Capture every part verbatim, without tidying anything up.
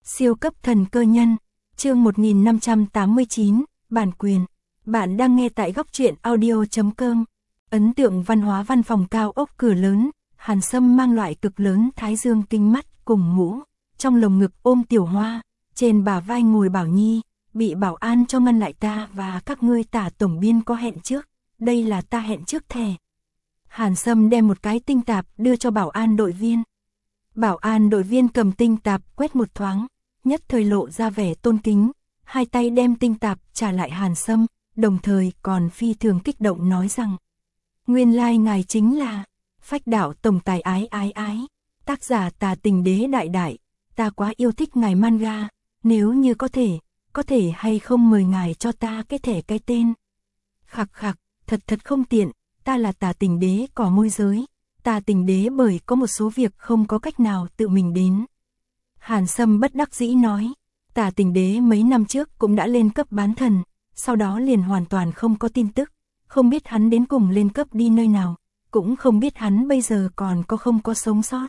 Siêu cấp thần cơ nhân, chương một nghìn năm trăm tám mươi chín, bản quyền. Bạn đang nghe tại góc truyện audio.com. Ấn tượng văn hóa văn phòng cao ốc cửa lớn, Hàn Sâm mang loại cực lớn thái dương kính mắt cùng mũ, trong lồng ngực ôm Tiểu Hoa, trên bả vai ngồi Bảo Nhi, bị bảo an cho ngăn lại ta và các ngươi Tả tổng biên có hẹn trước, đây là ta hẹn trước thẻ. Hàn Sâm đem một cái tinh tạp đưa cho bảo an đội viên. Bảo an đội viên cầm tinh tạp quét một thoáng, nhất thời lộ ra vẻ tôn kính, hai tay đem tinh tạp trả lại Hàn Sâm, đồng thời còn phi thường kích động nói rằng: nguyên lai ngài chính là Phách Đạo tổng tài ái ái ái, tác giả Tà Tình Đế đại đại, ta quá yêu thích ngài manga, nếu như có thể, có thể hay không mời ngài cho ta cái thẻ cái tên. Khặc khặc, thật thật không tiện, ta là Tà Tình Đế cỏ môi giới, Tà Tình Đế bởi có một số việc không có cách nào tự mình đến. Hàn Sâm bất đắc dĩ nói, Tà Tình Đế mấy năm trước cũng đã lên cấp bán thần, sau đó liền hoàn toàn không có tin tức, không biết hắn đến cùng lên cấp đi nơi nào, cũng không biết hắn bây giờ còn có không có sống sót.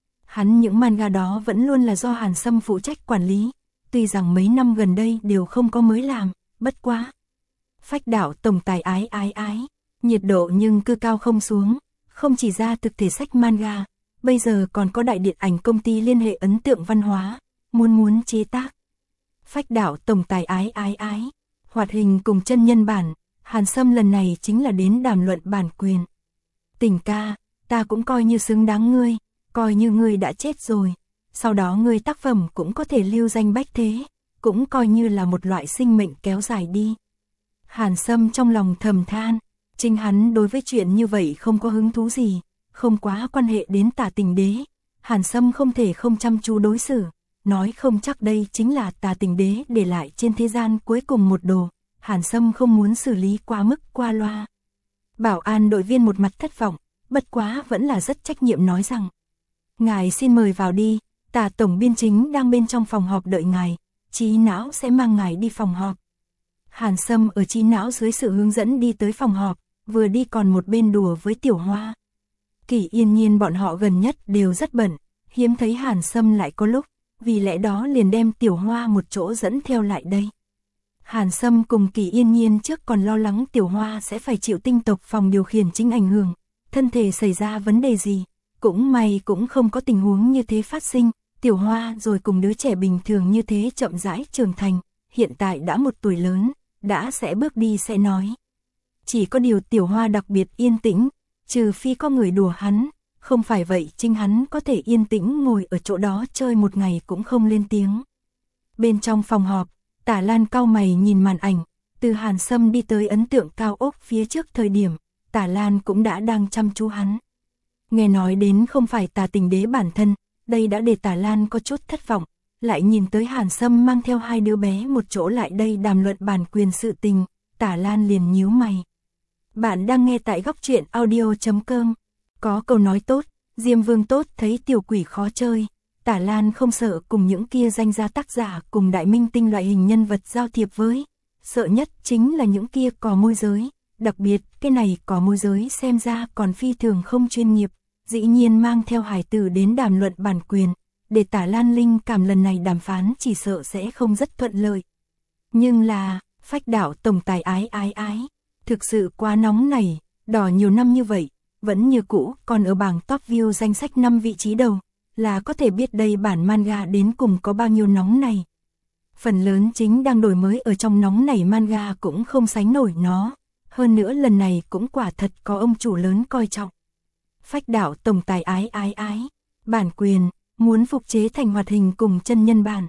Hắn những manga đó vẫn luôn là do Hàn Sâm phụ trách quản lý, tuy rằng mấy năm gần đây đều không có mới làm, bất quá. Phách Đạo tổng tài ái ái ái, nhiệt độ nhưng cứ cao không xuống, không chỉ ra thực thể sách manga, bây giờ còn có đại điện ảnh công ty liên hệ ấn tượng văn hóa, muốn muốn chế tác. Phách Đạo tổng tài ái ái ái, hoạt hình cùng chân nhân bản, Hàn Sâm lần này chính là đến đàm luận bản quyền. Tình ca, ta cũng coi như xứng đáng ngươi, coi như ngươi đã chết rồi, sau đó ngươi tác phẩm cũng có thể lưu danh bách thế, cũng coi như là một loại sinh mệnh kéo dài đi. Hàn Sâm trong lòng thầm than, chính hắn đối với chuyện như vậy không có hứng thú gì, không quá quan hệ đến Tà Tình Đế, Hàn Sâm không thể không chăm chú đối xử, nói không chắc đây chính là Tà Tình Đế để lại trên thế gian cuối cùng một đồ, Hàn Sâm không muốn xử lý quá mức qua loa. Bảo an đội viên một mặt thất vọng, bất quá vẫn là rất trách nhiệm nói rằng: ngài xin mời vào đi, Tà tổng biên chính đang bên trong phòng họp đợi ngài, Trí Não sẽ mang ngài đi phòng họp. Hàn Sâm ở Trí Não dưới sự hướng dẫn đi tới phòng họp, vừa đi còn một bên đùa với Tiểu Hoa. Kỷ Yên Nhiên bọn họ gần nhất đều rất bận, hiếm thấy Hàn Sâm lại có lúc, vì lẽ đó liền đem Tiểu Hoa một chỗ dẫn theo lại đây. Hàn Sâm cùng Kỷ Yên Nhiên trước còn lo lắng Tiểu Hoa sẽ phải chịu tinh tộc phòng điều khiển chính ảnh hưởng, thân thể xảy ra vấn đề gì, cũng may cũng không có tình huống như thế phát sinh, Tiểu Hoa rồi cùng đứa trẻ bình thường như thế chậm rãi trưởng thành, hiện tại đã một tuổi lớn, đã sẽ bước đi sẽ nói. Chỉ có điều Tiểu Hoa đặc biệt yên tĩnh, trừ phi có người đùa hắn, không phải vậy chính hắn có thể yên tĩnh ngồi ở chỗ đó chơi một ngày cũng không lên tiếng. Bên trong phòng họp, Tả Lan cau mày nhìn màn ảnh, từ Hàn Sâm đi tới ấn tượng cao ốc phía trước thời điểm, Tả Lan cũng đã đang chăm chú hắn. Nghe nói đến không phải Tà Tình Đế bản thân, đây đã để Tả Lan có chút thất vọng, lại nhìn tới Hàn Sâm mang theo hai đứa bé một chỗ lại đây đàm luận bản quyền sự tình, Tả Lan liền nhíu mày. Bạn đang nghe tại góc truyện audio.com. Có câu nói tốt, Diêm Vương tốt thấy tiểu quỷ khó chơi, Tả Lan không sợ cùng những kia danh gia tác giả cùng đại minh tinh loại hình nhân vật giao thiệp với, sợ nhất chính là những kia cò môi giới, đặc biệt cái này cò môi giới xem ra còn phi thường không chuyên nghiệp, dĩ nhiên mang theo hải tử đến đàm luận bản quyền, để Tả Lan linh cảm lần này đàm phán chỉ sợ sẽ không rất thuận lợi. Nhưng là, Phách Đạo tổng tài ái ái ái, thực sự quá nóng này, đỏ nhiều năm như vậy, vẫn như cũ, còn ở bảng top view danh sách năm vị trí đầu, là có thể biết đây bản manga đến cùng có bao nhiêu nóng này. Phần lớn chính đang đổi mới ở trong nóng này manga cũng không sánh nổi nó, hơn nữa lần này cũng quả thật có ông chủ lớn coi trọng. Phách Đạo tổng tài ái ái ái, bản quyền, muốn phục chế thành hoạt hình cùng chân nhân bản.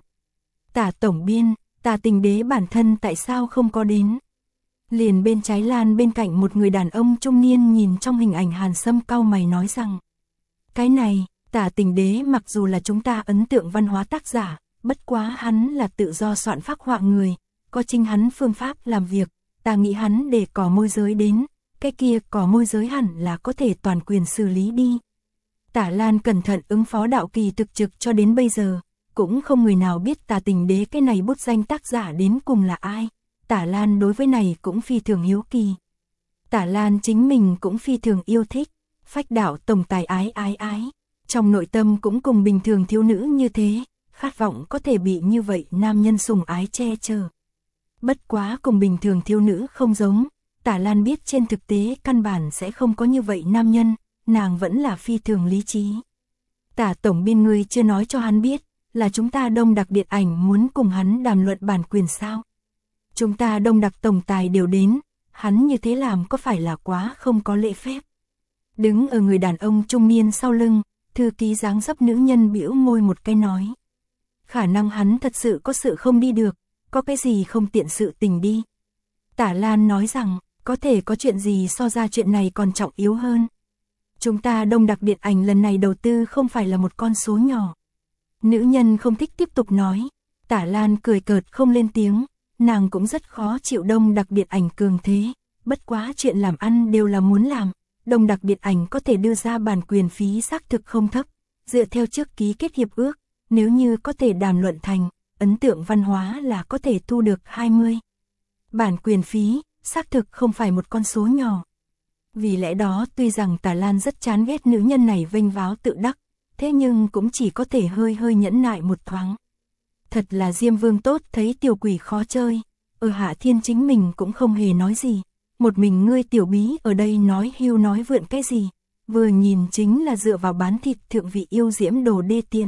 Tả tổng biên, Tà Tình Đế bản thân tại sao không có đến? Liền bên trái Lan bên cạnh một người đàn ông trung niên nhìn trong hình ảnh Hàn Sâm cau mày nói rằng: cái này, Tà Tình Đế mặc dù là chúng ta ấn tượng văn hóa tác giả, bất quá hắn là tự do soạn phác họa người, có chính hắn phương pháp làm việc, ta nghĩ hắn để cỏ môi giới đến, cái kia cỏ môi giới hẳn là có thể toàn quyền xử lý đi. Tả Lan cẩn thận ứng phó đạo kỳ thực trực cho đến bây giờ, cũng không người nào biết Tà Tình Đế cái này bút danh tác giả đến cùng là ai. Tả Lan đối với này cũng phi thường hiếu kỳ. Tả Lan chính mình cũng phi thường yêu thích, Phách Đạo tổng tài ái ái ái, trong nội tâm cũng cùng bình thường thiếu nữ như thế, khát vọng có thể bị như vậy nam nhân sủng ái che chở. Bất quá cùng bình thường thiếu nữ không giống, Tả Lan biết trên thực tế căn bản sẽ không có như vậy nam nhân, nàng vẫn là phi thường lý trí. Tả tổng biên ngươi chưa nói cho hắn biết, là chúng ta Đông Đặc điện ảnh muốn cùng hắn đàm luận bản quyền sao? Chúng ta Đông Đặc tổng tài đều đến, hắn như thế làm có phải là quá không có lễ phép? Đứng ở người đàn ông trung niên sau lưng, thư ký dáng dấp nữ nhân bĩu môi một cái nói. Khả năng hắn thật sự có sự không đi được, có cái gì không tiện sự tình đi. Tả Lan nói rằng, có thể có chuyện gì so ra chuyện này còn trọng yếu hơn. Chúng ta Đông Đặc điện ảnh lần này đầu tư không phải là một con số nhỏ. Nữ nhân không thích tiếp tục nói, Tả Lan cười cợt không lên tiếng, nàng cũng rất khó chịu Đông Đặc điện ảnh cường thế, bất quá chuyện làm ăn đều là muốn làm. Đông Đặc điện ảnh có thể đưa ra bản quyền phí xác thực không thấp, dựa theo trước ký kết hiệp ước, nếu như có thể đàm luận thành, ấn tượng văn hóa là có thể thu được hai mươi. Bản quyền phí, xác thực không phải một con số nhỏ. Vì lẽ đó tuy rằng Tả Lan rất chán ghét nữ nhân này vênh váo tự đắc, thế nhưng cũng chỉ có thể hơi hơi nhẫn nại một thoáng. Thật là Diêm Vương tốt thấy tiểu quỷ khó chơi, ở Hạ Thiên chính mình cũng không hề nói gì. Một mình ngươi tiểu bí ở đây nói hưu nói vượn cái gì, vừa nhìn chính là dựa vào bán thịt thượng vị yêu diễm đồ đê tiện.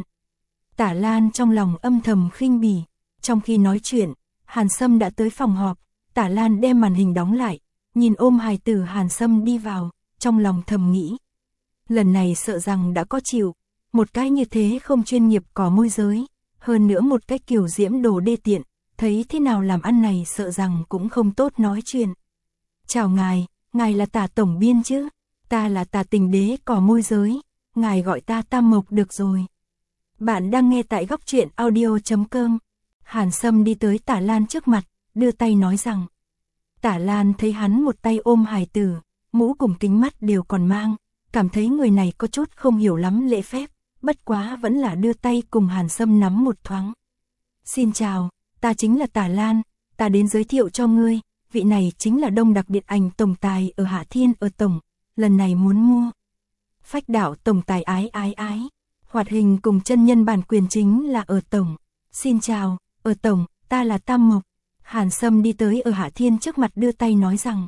Tả Lan trong lòng âm thầm khinh bỉ, trong khi nói chuyện, Hàn Sâm đã tới phòng họp, Tả Lan đem màn hình đóng lại, nhìn ôm hài tử Hàn Sâm đi vào, trong lòng thầm nghĩ. Lần này sợ rằng đã có chịu, một cái như thế không chuyên nghiệp có môi giới, hơn nữa một cái kiểu diễm đồ đê tiện, thấy thế nào làm ăn này sợ rằng cũng không tốt nói chuyện. Chào ngài, ngài là Tả tổng biên chứ, ta là Tả tình đế cỏ môi giới, ngài gọi ta Tam Mộc được rồi. Bạn đang nghe tại góc truyện audio chấm com. Hàn Sâm đi tới Tả Lan trước mặt, đưa tay nói rằng. Tả Lan thấy hắn một tay ôm hài tử, mũ cùng kính mắt đều còn mang, cảm thấy người này có chút không hiểu lắm lễ phép, bất quá vẫn là đưa tay cùng Hàn Sâm nắm một thoáng. Xin chào, ta chính là Tả Lan, ta đến giới thiệu cho ngươi. Vị này chính là Đông Đặc điện ảnh tổng tài ở Hạ Thiên ở tổng, lần này muốn mua. Phách đạo tổng tài ái ái ái, hoạt hình cùng chân nhân bản quyền chính là ở tổng. Xin chào, ở tổng, ta là Tam Mộc. Hàn Sâm đi tới ở Hạ Thiên trước mặt đưa tay nói rằng.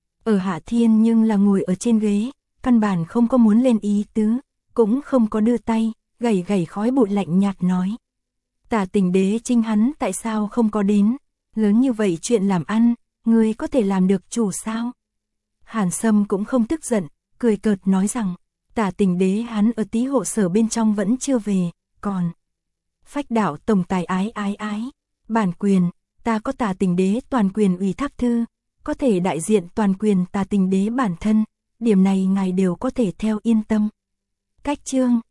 Ở Hạ Thiên nhưng là ngồi ở trên ghế, căn bản không có muốn lên ý tứ, cũng không có đưa tay, gầy gầy khói bụi lạnh nhạt nói. Tả tình đế trinh hắn tại sao không có đến, lớn như vậy chuyện làm ăn. Ngươi có thể làm được chủ sao? Hàn Sâm cũng không tức giận, cười cợt nói rằng, Tả tình đế hắn ở tí hộ sở bên trong vẫn chưa về, còn Phách đạo tổng tài ái ái ái, bản quyền, ta có Tả tình đế toàn quyền ủy thác thư, có thể đại diện toàn quyền Tả tình đế bản thân, điểm này ngài đều có thể theo yên tâm. Cách chương